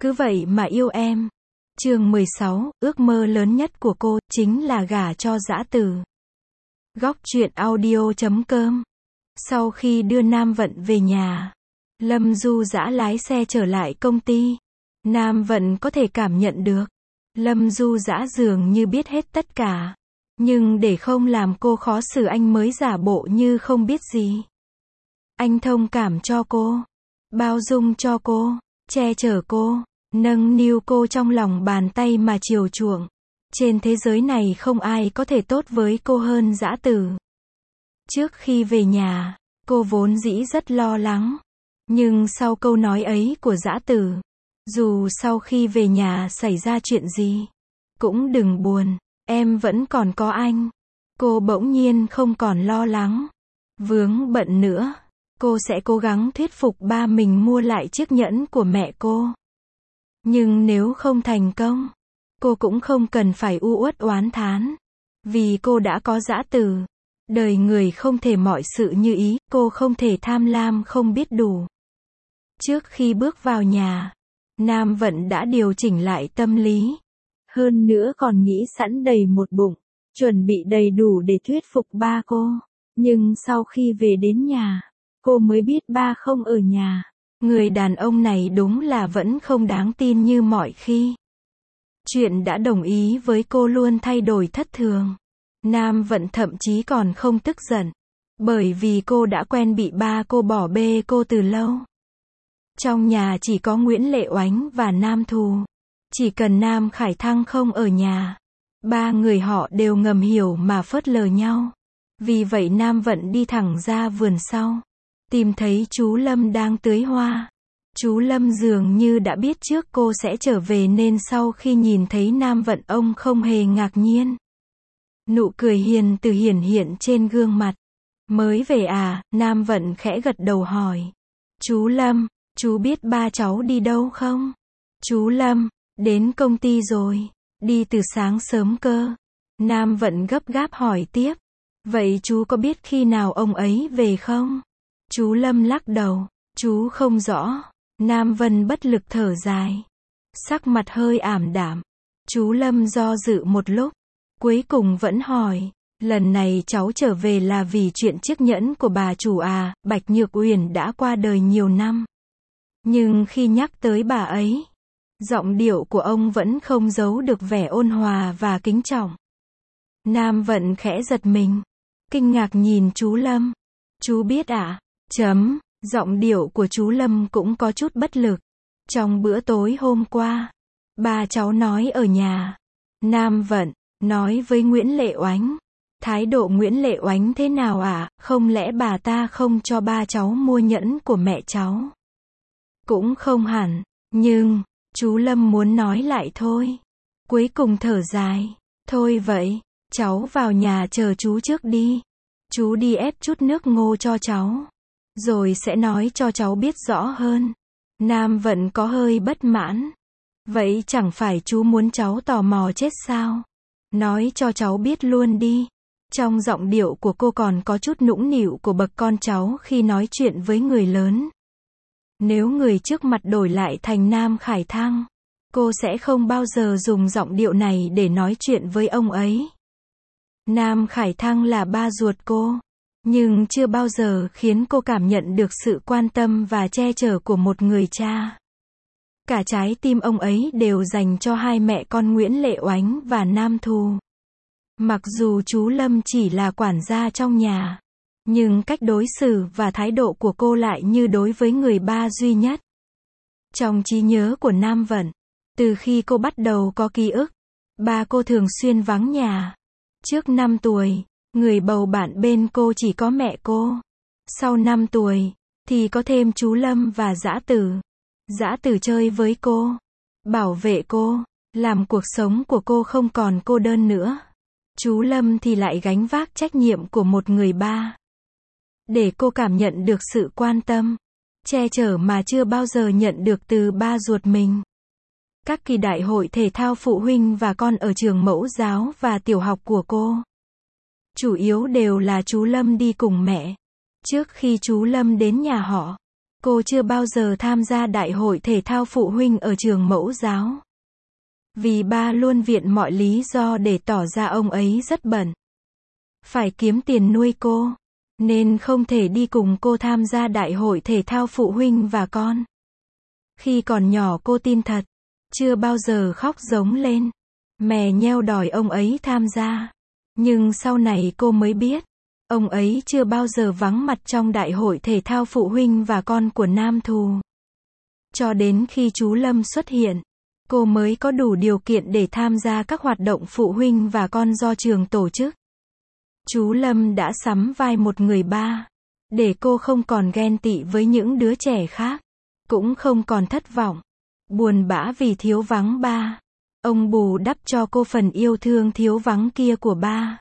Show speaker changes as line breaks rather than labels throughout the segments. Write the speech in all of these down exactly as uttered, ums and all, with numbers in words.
Cứ vậy mà yêu em. Chương mười sáu, ước mơ lớn nhất của cô, chính là gả cho Dã Tử. Góc truyện audio chấm com. Sau khi đưa Nam Vận về nhà, Lâm Du Dã lái xe trở lại công ty. Nam Vận có thể cảm nhận được, Lâm Du Dã dường như biết hết tất cả. Nhưng để không làm cô khó xử anh mới giả bộ như không biết gì. Anh thông cảm cho cô, bao dung cho cô, che chở cô, nâng niu cô trong lòng bàn tay mà chiều chuộng. Trên thế giới này không ai có thể tốt với cô hơn Dã Tử. Trước khi về nhà, cô vốn dĩ rất lo lắng. Nhưng sau câu nói ấy của Dã Tử, dù sau khi về nhà xảy ra chuyện gì, cũng đừng buồn, em vẫn còn có anh. Cô bỗng nhiên không còn lo lắng, vướng bận nữa. Cô sẽ cố gắng thuyết phục ba mình mua lại chiếc nhẫn của mẹ cô. Nhưng nếu không thành công, cô cũng không cần phải u uất oán thán. Vì cô đã có Dã Tử. Đời người không thể mọi sự như ý, cô không thể tham lam không biết đủ. Trước khi bước vào nhà, Nam Vận đã điều chỉnh lại tâm lý. Hơn nữa còn nghĩ sẵn đầy một bụng, chuẩn bị đầy đủ để thuyết phục ba cô. Nhưng sau khi về đến nhà, cô mới biết ba không ở nhà. Người đàn ông này đúng là vẫn không đáng tin như mọi khi. Chuyện đã đồng ý với cô luôn thay đổi thất thường. Nam Vận thậm chí còn không tức giận, bởi vì cô đã quen bị ba cô bỏ bê cô từ lâu. Trong nhà chỉ có Nguyễn Lệ Oánh và Nam Thù. Chỉ cần Nam Khải Thăng không ở nhà, ba người họ đều ngầm hiểu mà phớt lờ nhau. Vì vậy Nam Vận đi thẳng ra vườn sau, tìm thấy chú Lâm đang tưới hoa. Chú Lâm dường như đã biết trước cô sẽ trở về nên sau khi nhìn thấy Nam Vận ông không hề ngạc nhiên. Nụ cười hiền từ hiển hiện trên gương mặt. Mới về à? Nam Vận khẽ gật đầu hỏi. Chú Lâm, chú biết ba cháu đi đâu không? Chú Lâm, đến công ty rồi. Đi từ sáng sớm cơ. Nam Vận gấp gáp hỏi tiếp. Vậy chú có biết khi nào ông ấy về không? Chú Lâm lắc đầu. Chú không rõ. Nam Vân bất lực thở dài. Sắc mặt hơi ảm đạm. Chú Lâm do dự một lúc. Cuối cùng vẫn hỏi. Lần này cháu trở về là vì chuyện chiếc nhẫn của bà chủ à? Bạch Nhược Uyển đã qua đời nhiều năm. Nhưng khi nhắc tới bà ấy, giọng điệu của ông vẫn không giấu được vẻ ôn hòa và kính trọng. Nam Vận khẽ giật mình, kinh ngạc nhìn chú Lâm. Chú biết à? Chấm, giọng điệu của chú Lâm cũng có chút bất lực. Trong bữa tối hôm qua, ba cháu nói ở nhà. Nam Vận nói với Nguyễn Lệ Oánh. Thái độ Nguyễn Lệ Oánh thế nào à? Không lẽ bà ta không cho ba cháu mua nhẫn của mẹ cháu? Cũng không hẳn, nhưng chú Lâm muốn nói lại thôi. Cuối cùng thở dài. Thôi vậy, cháu vào nhà chờ chú trước đi. Chú đi ép chút nước ngô cho cháu, rồi sẽ nói cho cháu biết rõ hơn. Nam Vận có hơi bất mãn. Vậy chẳng phải chú muốn cháu tò mò chết sao? Nói cho cháu biết luôn đi. Trong giọng điệu của cô còn có chút nũng nịu của bậc con cháu khi nói chuyện với người lớn. Nếu người trước mặt đổi lại thành Nam Khải Thăng, cô sẽ không bao giờ dùng giọng điệu này để nói chuyện với ông ấy. Nam Khải Thăng là ba ruột cô, nhưng chưa bao giờ khiến cô cảm nhận được sự quan tâm và che chở của một người cha. Cả trái tim ông ấy đều dành cho hai mẹ con Nguyễn Lệ Oánh và Nam Thù. Mặc dù chú Lâm chỉ là quản gia trong nhà, nhưng cách đối xử và thái độ của cô lại như đối với người ba duy nhất. Trong trí nhớ của Nam Vận, từ khi cô bắt đầu có ký ức, ba cô thường xuyên vắng nhà. Trước năm tuổi, người bầu bạn bên cô chỉ có mẹ cô. Sau năm tuổi, thì có thêm chú Lâm và Dã Tử. Dã Tử chơi với cô, bảo vệ cô, làm cuộc sống của cô không còn cô đơn nữa. Chú Lâm thì lại gánh vác trách nhiệm của một người ba. Để cô cảm nhận được sự quan tâm, che chở mà chưa bao giờ nhận được từ ba ruột mình. Các kỳ đại hội thể thao phụ huynh và con ở trường mẫu giáo và tiểu học của cô, chủ yếu đều là chú Lâm đi cùng mẹ. Trước khi chú Lâm đến nhà họ, Cô chưa bao giờ tham gia đại hội thể thao phụ huynh ở trường mẫu giáo. Vì ba luôn viện mọi lý do để tỏ ra ông ấy rất bận. Phải kiếm tiền nuôi cô, nên không thể đi cùng cô tham gia đại hội thể thao phụ huynh và con. Khi còn nhỏ cô tin thật, chưa bao giờ khóc giống lên, mè nheo đòi ông ấy tham gia. Nhưng sau này cô mới biết, ông ấy chưa bao giờ vắng mặt trong đại hội thể thao phụ huynh và con của Nam Thù. Cho đến khi chú Lâm xuất hiện, cô mới có đủ điều kiện để tham gia các hoạt động phụ huynh và con do trường tổ chức. Chú Lâm đã sắm vai một người ba, để cô không còn ghen tị với những đứa trẻ khác, cũng không còn thất vọng, buồn bã vì thiếu vắng ba. Ông bù đắp cho cô phần yêu thương thiếu vắng kia của ba.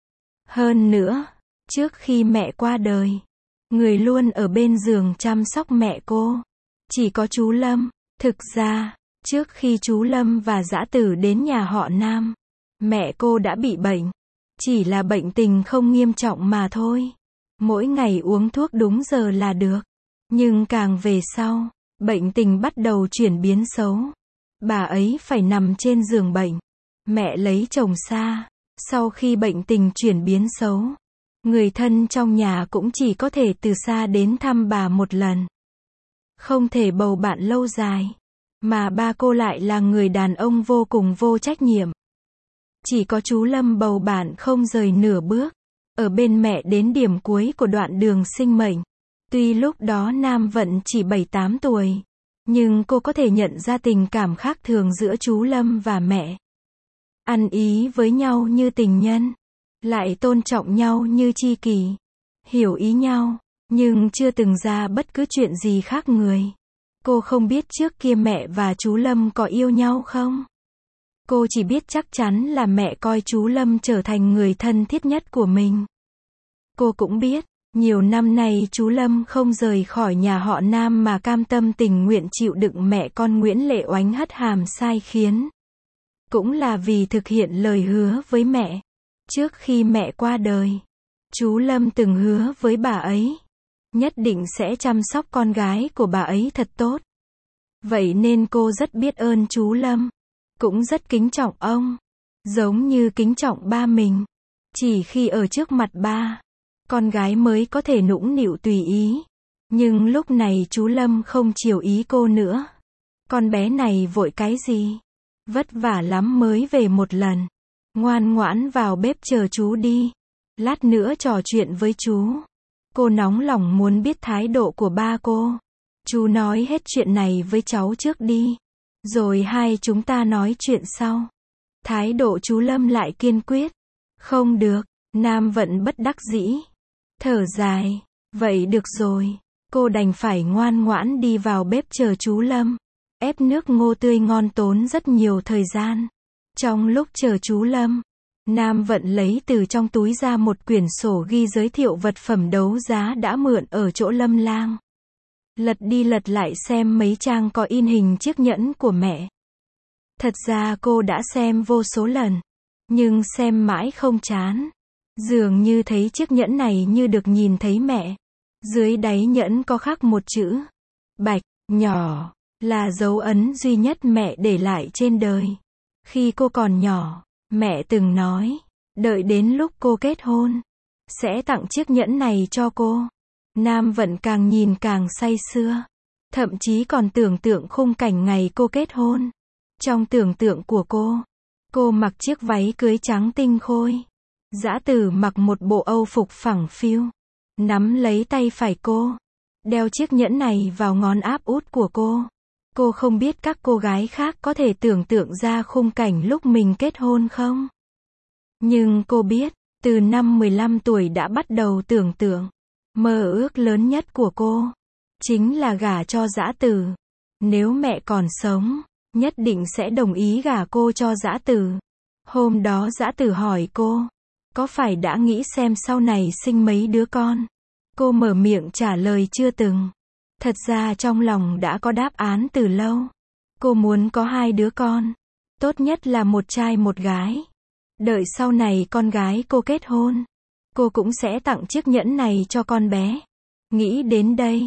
Hơn nữa, trước khi mẹ qua đời, người luôn ở bên giường chăm sóc mẹ cô chỉ có chú Lâm. Thực ra, trước khi chú Lâm và Dã Tử đến nhà họ Nam, mẹ cô đã bị bệnh. Chỉ là bệnh tình không nghiêm trọng mà thôi. Mỗi ngày uống thuốc đúng giờ là được. Nhưng càng về sau, bệnh tình bắt đầu chuyển biến xấu. Bà ấy phải nằm trên giường bệnh. Mẹ lấy chồng xa. Sau khi bệnh tình chuyển biến xấu, người thân trong nhà cũng chỉ có thể từ xa đến thăm bà một lần. Không thể bầu bạn lâu dài. Mà ba cô lại là người đàn ông vô cùng vô trách nhiệm. Chỉ có chú Lâm bầu bạn không rời nửa bước, ở bên mẹ đến điểm cuối của đoạn đường sinh mệnh. Tuy lúc đó Nam Vận chỉ bảy tám tuổi, nhưng cô có thể nhận ra tình cảm khác thường giữa chú Lâm và mẹ. Ăn ý với nhau như tình nhân, lại tôn trọng nhau như tri kỷ, hiểu ý nhau, nhưng chưa từng ra bất cứ chuyện gì khác người. Cô không biết trước kia mẹ và chú Lâm có yêu nhau không? Cô chỉ biết chắc chắn là mẹ coi chú Lâm trở thành người thân thiết nhất của mình. Cô cũng biết, nhiều năm nay chú Lâm không rời khỏi nhà họ Nam mà cam tâm tình nguyện chịu đựng mẹ con Nguyễn Lệ Oánh hất hàm sai khiến. Cũng là vì thực hiện lời hứa với mẹ. Trước khi mẹ qua đời, chú Lâm từng hứa với bà ấy, nhất định sẽ chăm sóc con gái của bà ấy thật tốt. Vậy nên cô rất biết ơn chú Lâm. Cũng rất kính trọng ông, giống như kính trọng ba mình. Chỉ khi ở trước mặt ba, con gái mới có thể nũng nịu tùy ý. Nhưng lúc này chú Lâm không chiều ý cô nữa. Con bé này vội cái gì? Vất vả lắm mới về một lần. Ngoan ngoãn vào bếp chờ chú đi. Lát nữa trò chuyện với chú. Cô nóng lòng muốn biết thái độ của ba cô. Chú nói hết chuyện này với cháu trước đi. Rồi hai chúng ta nói chuyện sau. Thái độ chú Lâm lại kiên quyết. Không được, Nam Vận bất đắc dĩ. Thở dài. Vậy được rồi. Cô đành phải ngoan ngoãn đi vào bếp chờ chú Lâm. Ép nước ngô tươi ngon tốn rất nhiều thời gian. Trong lúc chờ chú Lâm, Nam Vận lấy từ trong túi ra một quyển sổ ghi giới thiệu vật phẩm đấu giá đã mượn ở chỗ Lâm Lang. Lật đi lật lại xem mấy trang có in hình chiếc nhẫn của mẹ. Thật ra cô đã xem vô số lần, nhưng xem mãi không chán. Dường như thấy chiếc nhẫn này như được nhìn thấy mẹ. Dưới đáy nhẫn có khắc một chữ Bạch, nhỏ, là dấu ấn duy nhất mẹ để lại trên đời. Khi cô còn nhỏ, mẹ từng nói, đợi đến lúc cô kết hôn, sẽ tặng chiếc nhẫn này cho cô. Nam Vận càng nhìn càng say sưa. Thậm chí còn tưởng tượng khung cảnh ngày cô kết hôn. Trong tưởng tượng của cô, cô mặc chiếc váy cưới trắng tinh khôi. Dã Tử mặc một bộ âu phục phẳng phiu, nắm lấy tay phải cô, đeo chiếc nhẫn này vào ngón áp út của cô. Cô không biết các cô gái khác có thể tưởng tượng ra khung cảnh lúc mình kết hôn không? Nhưng cô biết, từ năm mười lăm tuổi đã bắt đầu tưởng tượng. Mơ ước lớn nhất của cô chính là gả cho Dã Tử. Nếu mẹ còn sống, nhất định sẽ đồng ý gả cô cho Dã Tử. Hôm đó Dã Tử hỏi cô, có phải đã nghĩ xem sau này sinh mấy đứa con? Cô mở miệng trả lời chưa từng. Thật ra trong lòng đã có đáp án từ lâu. Cô muốn có hai đứa con. Tốt nhất là một trai một gái. Đợi sau này con gái cô kết hôn, cô cũng sẽ tặng chiếc nhẫn này cho con bé. Nghĩ đến đây,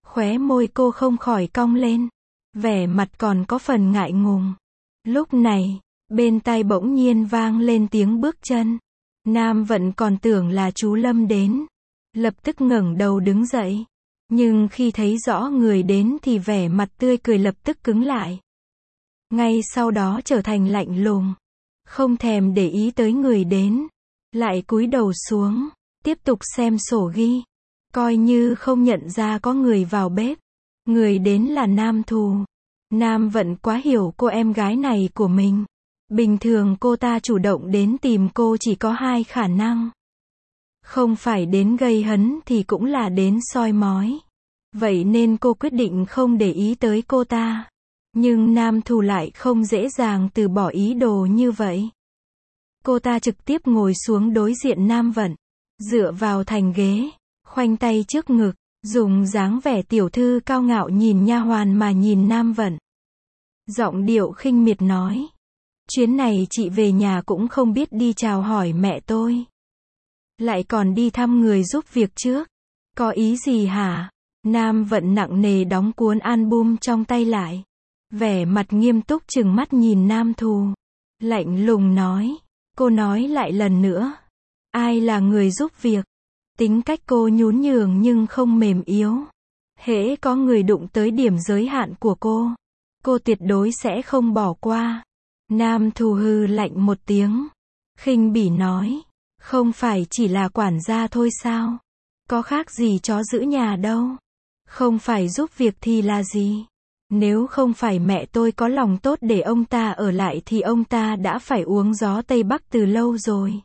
Khóe môi cô không khỏi cong lên, vẻ mặt còn có phần ngại ngùng. Lúc này, bên tai bỗng nhiên vang lên tiếng bước chân. Nam Vận còn tưởng là chú Lâm đến, lập tức ngẩng đầu đứng dậy. Nhưng khi thấy rõ người đến thì vẻ mặt tươi cười lập tức cứng lại. Ngay sau đó trở thành lạnh lùng, không thèm để ý tới người đến, lại cúi đầu xuống, tiếp tục xem sổ ghi, coi như không nhận ra có người vào bếp. Người đến là Nam Thù. Nam Vận quá hiểu cô em gái này của mình. Bình thường cô ta chủ động đến tìm cô chỉ có hai khả năng. Không phải đến gây hấn thì cũng là đến soi mói. Vậy nên cô quyết định không để ý tới cô ta. Nhưng Nam Thù lại không dễ dàng từ bỏ ý đồ như vậy. Cô ta trực tiếp ngồi xuống đối diện Nam Vận, dựa vào thành ghế, khoanh tay trước ngực, dùng dáng vẻ tiểu thư cao ngạo nhìn nha hoàn mà nhìn Nam Vận. Giọng điệu khinh miệt nói, chuyến này chị về nhà cũng không biết đi chào hỏi mẹ tôi, lại còn đi thăm người giúp việc trước, có ý gì hả? Nam Vận nặng nề đóng cuốn album trong tay lại, vẻ mặt nghiêm túc trừng mắt nhìn Nam Thù, lạnh lùng nói, cô nói lại lần nữa, ai là người giúp việc? Tính cách cô nhún nhường nhưng không mềm yếu. Hễ có người đụng tới điểm giới hạn của cô, cô tuyệt đối sẽ không bỏ qua. Nam Thù hừ lạnh một tiếng, khinh bỉ nói, không phải chỉ là quản gia thôi sao? Có khác gì chó giữ nhà đâu. Không phải giúp việc thì là gì? Nếu không phải mẹ tôi có lòng tốt để ông ta ở lại thì ông ta đã phải uống gió Tây Bắc từ lâu rồi.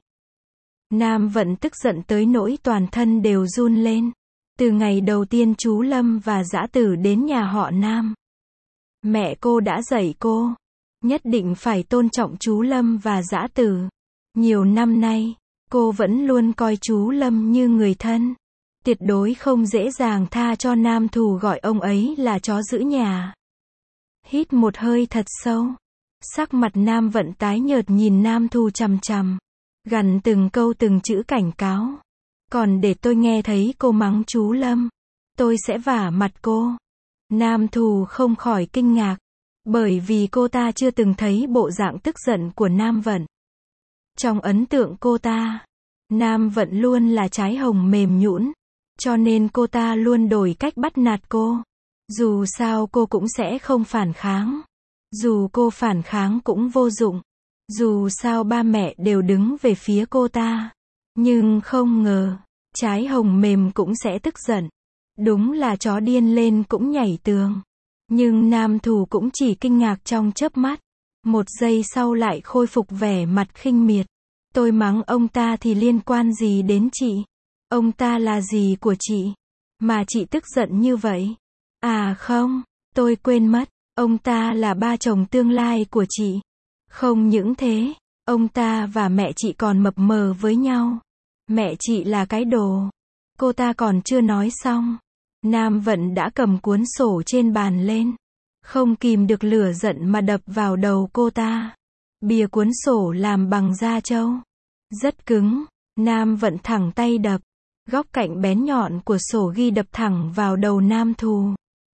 Nam Vận tức giận tới nỗi toàn thân đều run lên. Từ ngày đầu tiên chú Lâm và Dã Tử đến nhà họ Nam, mẹ cô đã dạy cô, nhất định phải tôn trọng chú Lâm và Dã Tử. Nhiều năm nay, cô vẫn luôn coi chú Lâm như người thân. Tuyệt đối không dễ dàng tha cho Nam Thù gọi ông ấy là chó giữ nhà. Hít một hơi thật sâu. Sắc mặt Nam Vận tái nhợt nhìn Nam Thù chằm chằm, gằn từng câu từng chữ cảnh cáo. Còn để tôi nghe thấy cô mắng chú Lâm, tôi sẽ vả mặt cô. Nam Thù không khỏi kinh ngạc, bởi vì cô ta chưa từng thấy bộ dạng tức giận của Nam Vận. Trong ấn tượng cô ta, Nam Vận luôn là trái hồng mềm nhũn, cho nên cô ta luôn đổi cách bắt nạt cô. Dù sao cô cũng sẽ không phản kháng. Dù cô phản kháng cũng vô dụng. Dù sao ba mẹ đều đứng về phía cô ta. Nhưng không ngờ, trái hồng mềm cũng sẽ tức giận. Đúng là chó điên lên cũng nhảy tường. Nhưng Nam Thù cũng chỉ kinh ngạc trong chớp mắt. Một giây sau lại khôi phục vẻ mặt khinh miệt. Tôi mắng ông ta thì liên quan gì đến chị? Ông ta là gì của chị? Mà chị tức giận như vậy? À không, tôi quên mất. Ông ta là ba chồng tương lai của chị. Không những thế, ông ta và mẹ chị còn mập mờ với nhau. Mẹ chị là cái đồ. Cô ta còn chưa nói xong. Nam Vận đã cầm cuốn sổ trên bàn lên. Không kìm được lửa giận mà đập vào đầu cô ta. Bìa cuốn sổ làm bằng da trâu. Rất cứng. Nam Vận thẳng tay đập. Góc cạnh bén nhọn của sổ ghi đập thẳng vào đầu Nam Thù.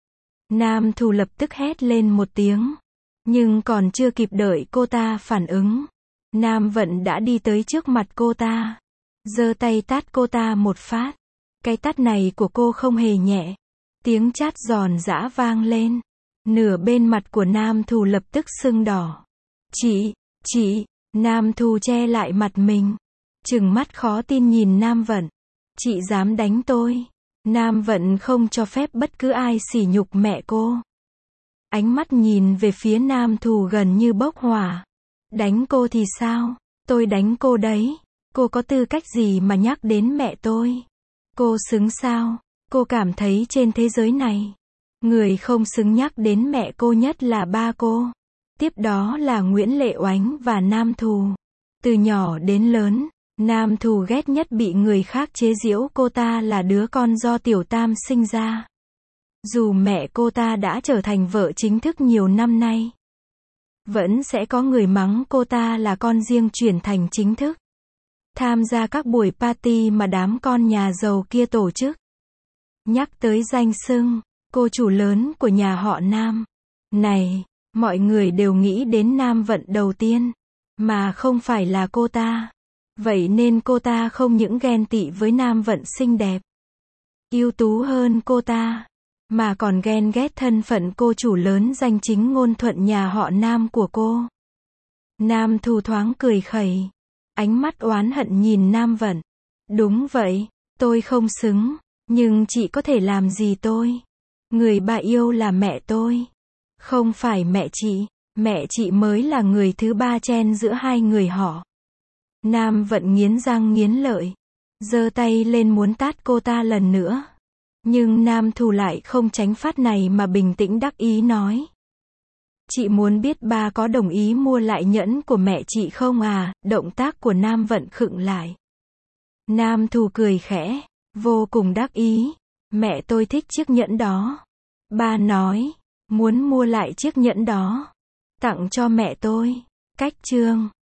Nam Thù lập tức hét lên một tiếng. Nhưng còn chưa kịp đợi cô ta phản ứng, Nam Vận đã đi tới trước mặt cô ta, giơ tay tát cô ta một phát. Cái tát này của cô không hề nhẹ. Tiếng chát giòn giã vang lên. Nửa bên mặt của Nam Thù lập tức sưng đỏ. Chị, chị, Nam Thù che lại mặt mình, trừng mắt khó tin nhìn Nam Vận. Chị dám đánh tôi? Nam Vận không cho phép bất cứ ai sỉ nhục mẹ cô. Ánh mắt nhìn về phía Nam Thù gần như bốc hỏa. Đánh cô thì sao? Tôi đánh cô đấy. Cô có tư cách gì mà nhắc đến mẹ tôi? Cô xứng sao? Cô cảm thấy trên thế giới này, người không xứng nhắc đến mẹ cô nhất là ba cô. Tiếp đó là Nguyễn Lệ Oánh và Nam Thù. Từ nhỏ đến lớn, Nam Thù ghét nhất bị người khác chế giễu cô ta là đứa con do Tiểu Tam sinh ra. Dù mẹ cô ta đã trở thành vợ chính thức nhiều năm nay, vẫn sẽ có người mắng cô ta là con riêng chuyển thành chính thức. Tham gia các buổi party mà đám con nhà giàu kia tổ chức. Nhắc tới danh xưng, Cô chủ lớn của nhà họ Nam. Này, mọi người đều nghĩ đến Nam Vận đầu tiên, mà không phải là cô ta. Vậy nên cô ta không những ghen tị với Nam Vận xinh đẹp, ưu tú hơn cô ta, mà còn ghen ghét thân phận cô chủ lớn danh chính ngôn thuận nhà họ Nam của cô. Nam Thu thoáng cười khẩy, ánh mắt oán hận nhìn Nam Vận. Đúng vậy, tôi không xứng, nhưng chị có thể làm gì tôi? Người bà yêu là mẹ tôi, không phải mẹ chị. Mẹ chị mới là người thứ ba chen giữa hai người họ. Nam Vận nghiến răng nghiến lợi, giơ tay lên muốn tát cô ta lần nữa. Nhưng Nam Thu lại không tránh phát này mà bình tĩnh đắc ý nói. Chị muốn biết ba có đồng ý mua lại nhẫn của mẹ chị không à? Động tác của Nam Vận khựng lại. Nam Thu cười khẽ, vô cùng đắc ý. Mẹ tôi thích chiếc nhẫn đó. Ba nói, muốn mua lại chiếc nhẫn đó, tặng cho mẹ tôi. Cách chương